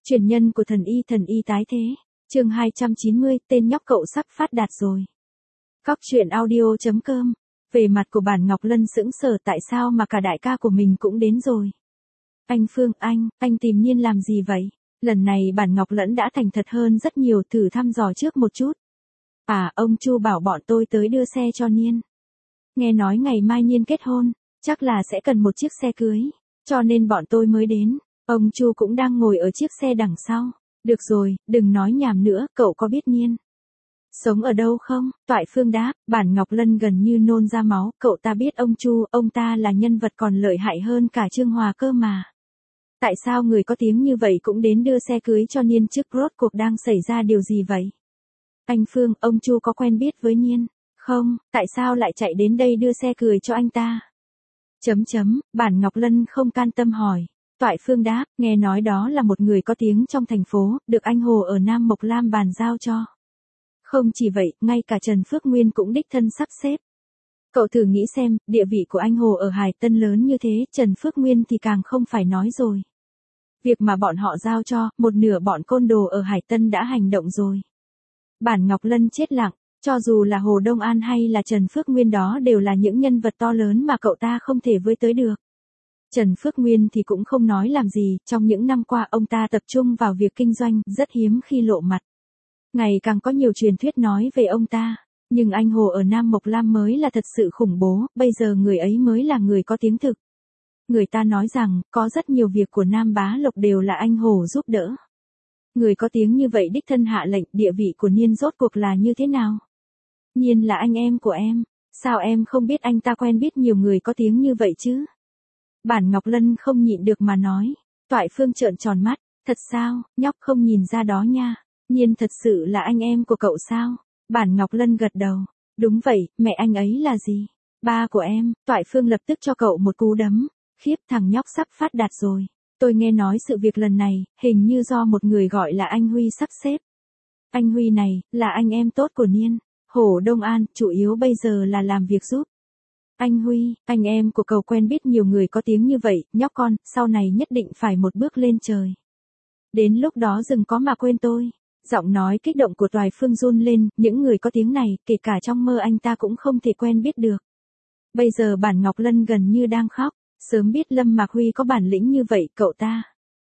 Truyền nhân của thần y tái thế. Chương 290, tên nhóc cậu sắp phát đạt rồi. Góc truyện audio.com. Về mặt của bản Ngọc Lân sững sờ, tại sao mà cả đại ca của mình cũng đến rồi. Anh Phương, anh tìm Nhiên làm gì vậy? Lần này bản Ngọc Lẫn đã thành thật hơn rất nhiều, thử thăm dò trước một chút. À, ông Chu bảo bọn tôi tới đưa xe cho Nhiên. Nghe nói ngày mai Nhiên kết hôn, chắc là sẽ cần một chiếc xe cưới, cho nên bọn tôi mới đến. Ông Chu cũng đang ngồi ở chiếc xe đằng sau. Được rồi, đừng nói nhảm nữa, cậu có biết Nhiên sống ở đâu không? Toại Phương đáp. Bản Ngọc Lân gần như nôn ra máu, cậu ta biết ông Chu, ông ta là nhân vật còn lợi hại hơn cả Trương Hòa cơ mà. Tại sao người có tiếng như vậy cũng đến đưa xe cưới cho Nhiên chứ, rốt cuộc đang xảy ra điều gì vậy? Anh Phương, ông Chu có quen biết với Nhiên không? Tại sao lại chạy đến đây đưa xe cưới cho anh ta? Bản Ngọc Lân không can tâm hỏi. Toại Phương đáp, nghe nói đó là một người có tiếng trong thành phố, được anh Hồ ở Nam Mộc Lam bàn giao cho. Không chỉ vậy, ngay cả Trần Phước Nguyên cũng đích thân sắp xếp. Cậu thử nghĩ xem, địa vị của anh Hồ ở Hải Tân lớn như thế, Trần Phước Nguyên thì càng không phải nói rồi. Việc mà bọn họ giao cho, một nửa bọn côn đồ ở Hải Tân đã hành động rồi. Bản Ngọc Lân chết lặng, cho dù là Hồ Đông An hay là Trần Phước Nguyên đó đều là những nhân vật to lớn mà cậu ta không thể với tới được. Trần Phước Nguyên thì cũng không nói làm gì, trong những năm qua ông ta tập trung vào việc kinh doanh, rất hiếm khi lộ mặt. Ngày càng có nhiều truyền thuyết nói về ông ta, nhưng anh Hồ ở Nam Mộc Lam mới là thật sự khủng bố, bây giờ người ấy mới là người có tiếng thực. Người ta nói rằng, có rất nhiều việc của Nam Bá Lộc đều là anh Hồ giúp đỡ. Người có tiếng như vậy đích thân hạ lệnh, địa vị của Nhiên rốt cuộc là như thế nào? Nhiên là anh em của em, sao em không biết anh ta quen biết nhiều người có tiếng như vậy chứ? Bản Ngọc Lân không nhịn được mà nói. Toại Phương trợn tròn mắt, thật sao, nhóc không nhìn ra đó nha. Nhiên thật sự là anh em của cậu sao? Bản Ngọc Lân gật đầu. Đúng vậy, mẹ anh ấy là gì? Ba của em. Toại Phương lập tức cho cậu một cú đấm. Khiếp, thằng nhóc sắp phát đạt rồi. Tôi nghe nói sự việc lần này, hình như do một người gọi là anh Huy sắp xếp. Anh Huy này, là anh em tốt của Nhiên. Hồ Đông An, chủ yếu bây giờ là làm việc giúp. Anh Huy, anh em của cậu quen biết nhiều người có tiếng như vậy, nhóc con, sau này nhất định phải một bước lên trời. Đến lúc đó đừng có mà quên tôi. Giọng nói kích động của Toại Phương run lên, những người có tiếng này, kể cả trong mơ anh ta cũng không thể quen biết được. Bây giờ bản Ngọc Lân gần như đang khóc, sớm biết Lâm Mạc Huy có bản lĩnh như vậy, cậu ta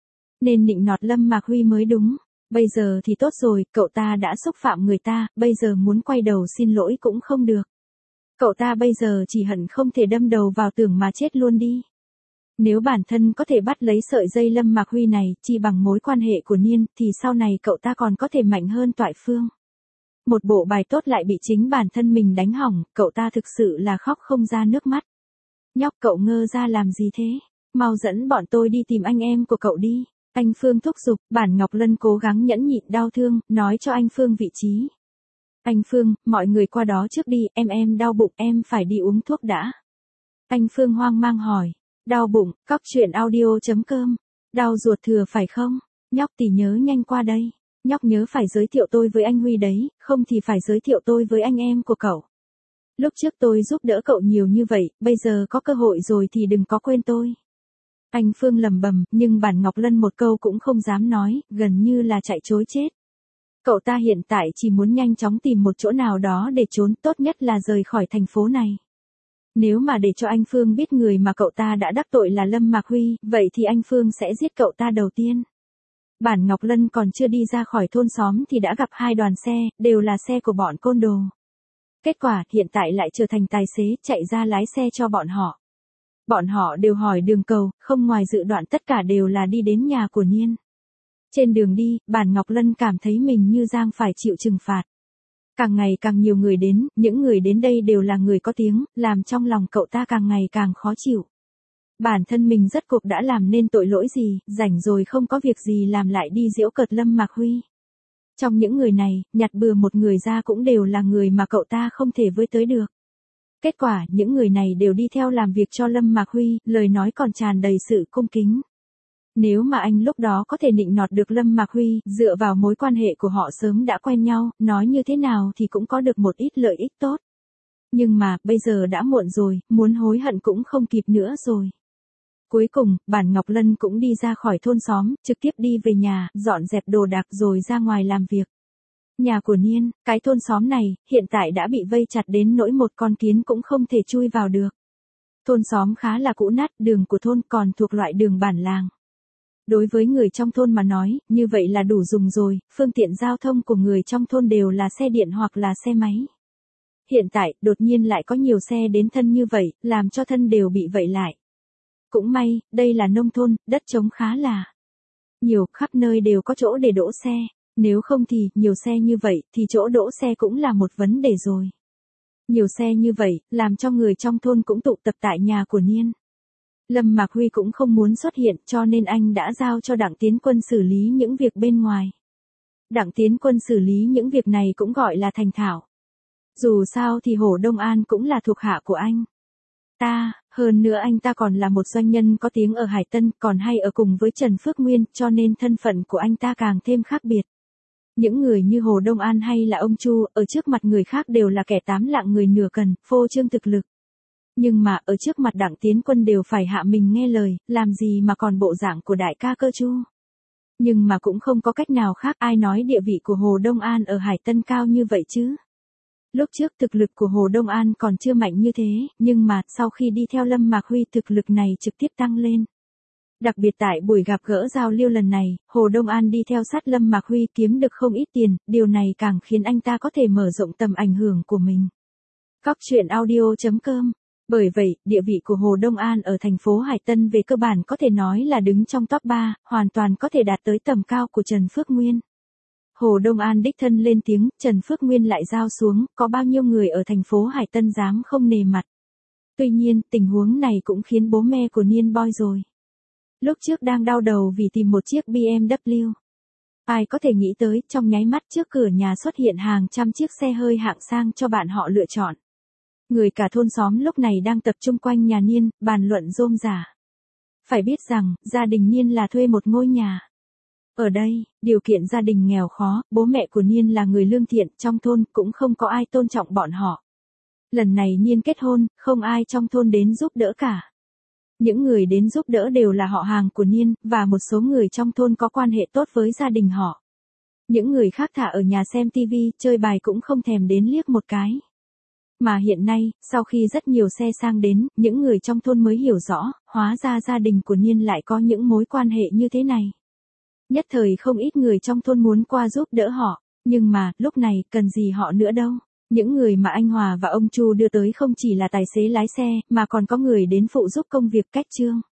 nên nịnh nọt Lâm Mạc Huy mới đúng. Bây giờ thì tốt rồi, cậu ta đã xúc phạm người ta, bây giờ muốn quay đầu xin lỗi cũng không được. Cậu ta bây giờ chỉ hận không thể đâm đầu vào tường mà chết luôn đi. Nếu bản thân có thể bắt lấy sợi dây Lâm Mạc Huy này, chỉ bằng mối quan hệ của Nhiên, thì sau này cậu ta còn có thể mạnh hơn Toại Phương. Một bộ bài tốt lại bị chính bản thân mình đánh hỏng, cậu ta thực sự là khóc không ra nước mắt. Nhóc, cậu ngơ ra làm gì thế? Mau dẫn bọn tôi đi tìm anh em của cậu đi. Anh Phương thúc giục. Bản Ngọc Lân cố gắng nhẫn nhịn đau thương, nói cho anh Phương vị trí. Anh Phương, mọi người qua đó trước đi, em đau bụng, em phải đi uống thuốc đã. Anh Phương hoang mang hỏi. Đau bụng, góc truyện audio.com. Đau ruột thừa phải không? Nhóc thì nhớ nhanh qua đây. Nhóc nhớ phải giới thiệu tôi với anh Huy đấy, không thì phải giới thiệu tôi với anh em của cậu. Lúc trước tôi giúp đỡ cậu nhiều như vậy, bây giờ có cơ hội rồi thì đừng có quên tôi. Anh Phương lầm bầm, nhưng bản Ngọc Lân một câu cũng không dám nói, gần như là chạy trối chết. Cậu ta hiện tại chỉ muốn nhanh chóng tìm một chỗ nào đó để trốn, tốt nhất là rời khỏi thành phố này. Nếu mà để cho anh Phương biết người mà cậu ta đã đắc tội là Lâm Mạc Huy, vậy thì anh Phương sẽ giết cậu ta đầu tiên. Bản Ngọc Lân còn chưa đi ra khỏi thôn xóm thì đã gặp hai đoàn xe, đều là xe của bọn côn đồ. Kết quả, hiện tại lại trở thành tài xế, chạy ra lái xe cho bọn họ. Bọn họ đều hỏi đường cầu, không ngoài dự đoạn tất cả đều là đi đến nhà của Nhiên. Trên đường đi, bản Ngọc Lân cảm thấy mình như đang phải chịu trừng phạt. Càng ngày càng nhiều người đến, những người đến đây đều là người có tiếng, làm trong lòng cậu ta càng ngày càng khó chịu. Bản thân mình rốt cuộc đã làm nên tội lỗi gì, rảnh rồi không có việc gì làm lại đi giễu cợt Lâm Mạc Huy. Trong những người này, nhặt bừa một người ra cũng đều là người mà cậu ta không thể với tới được. Kết quả, những người này đều đi theo làm việc cho Lâm Mạc Huy, lời nói còn tràn đầy sự cung kính. Nếu mà anh lúc đó có thể nịnh nọt được Lâm Mạc Huy, dựa vào mối quan hệ của họ sớm đã quen nhau, nói như thế nào thì cũng có được một ít lợi ích tốt. Nhưng mà, bây giờ đã muộn rồi, muốn hối hận cũng không kịp nữa rồi. Cuối cùng, bản Ngọc Lân cũng đi ra khỏi thôn xóm, trực tiếp đi về nhà, dọn dẹp đồ đạc rồi ra ngoài làm việc. Nhà của Niên, cái thôn xóm này, hiện tại đã bị vây chặt đến nỗi một con kiến cũng không thể chui vào được. Thôn xóm khá là cũ nát, đường của thôn còn thuộc loại đường bản làng. Đối với người trong thôn mà nói, như vậy là đủ dùng rồi, phương tiện giao thông của người trong thôn đều là xe điện hoặc là xe máy. Hiện tại, đột nhiên lại có nhiều xe đến thân như vậy, làm cho thân đều bị vậy lại. Cũng may, đây là nông thôn, đất trống khá là nhiều, khắp nơi đều có chỗ để đỗ xe. Nếu không thì, nhiều xe như vậy, thì chỗ đỗ xe cũng là một vấn đề rồi. Nhiều xe như vậy, làm cho người trong thôn cũng tụ tập tại nhà của Niên. Lâm Mạc Huy cũng không muốn xuất hiện cho nên anh đã giao cho Đặng Tiến Quân xử lý những việc bên ngoài. Đặng Tiến Quân xử lý những việc này cũng gọi là thành thạo. Dù sao thì Hồ Đông An cũng là thuộc hạ của anh ta, hơn nữa anh ta còn là một doanh nhân có tiếng ở Hải Tân, còn hay ở cùng với Trần Phước Nguyên, cho nên thân phận của anh ta càng thêm khác biệt. Những người như Hồ Đông An hay là ông Chu, ở trước mặt người khác đều là kẻ tám lạng người nửa cần, phô trương thực lực. Nhưng mà, ở trước mặt Đặng Tiến Quân đều phải hạ mình nghe lời, làm gì mà còn bộ dạng của đại ca cơ Chu. Nhưng mà cũng không có cách nào khác, ai nói địa vị của Hồ Đông An ở Hải Tân cao như vậy chứ. Lúc trước thực lực của Hồ Đông An còn chưa mạnh như thế, nhưng mà, sau khi đi theo Lâm Mạc Huy thực lực này trực tiếp tăng lên. Đặc biệt tại buổi gặp gỡ giao lưu lần này, Hồ Đông An đi theo sát Lâm Mạc Huy kiếm được không ít tiền, điều này càng khiến anh ta có thể mở rộng tầm ảnh hưởng của mình. Cóc truyện audio.com. Bởi vậy, địa vị của Hồ Đông An ở thành phố Hải Tân về cơ bản có thể nói là đứng trong top 3, hoàn toàn có thể đạt tới tầm cao của Trần Phước Nguyên. Hồ Đông An đích thân lên tiếng, Trần Phước Nguyên lại giao xuống, có bao nhiêu người ở thành phố Hải Tân dám không nề mặt. Tuy nhiên, tình huống này cũng khiến bố mẹ của Niên Boy rồi. Lúc trước đang đau đầu vì tìm một chiếc BMW. Ai có thể nghĩ tới, trong nháy mắt trước cửa nhà xuất hiện hàng trăm chiếc xe hơi hạng sang cho bạn họ lựa chọn. Người cả thôn xóm lúc này đang tập trung quanh nhà Niên, bàn luận rôm rả. Phải biết rằng, gia đình Niên là thuê một ngôi nhà. Ở đây, điều kiện gia đình nghèo khó, bố mẹ của Niên là người lương thiện, trong thôn cũng không có ai tôn trọng bọn họ. Lần này Niên kết hôn, không ai trong thôn đến giúp đỡ cả. Những người đến giúp đỡ đều là họ hàng của Niên, và một số người trong thôn có quan hệ tốt với gia đình họ. Những người khác thả ở nhà xem TV, chơi bài cũng không thèm đến liếc một cái. Mà hiện nay, sau khi rất nhiều xe sang đến, những người trong thôn mới hiểu rõ, hóa ra gia đình của Niên lại có những mối quan hệ như thế này. Nhất thời không ít người trong thôn muốn qua giúp đỡ họ, nhưng mà, lúc này, cần gì họ nữa đâu. Những người mà anh Hòa và ông Chu đưa tới không chỉ là tài xế lái xe, mà còn có người đến phụ giúp công việc cách trương.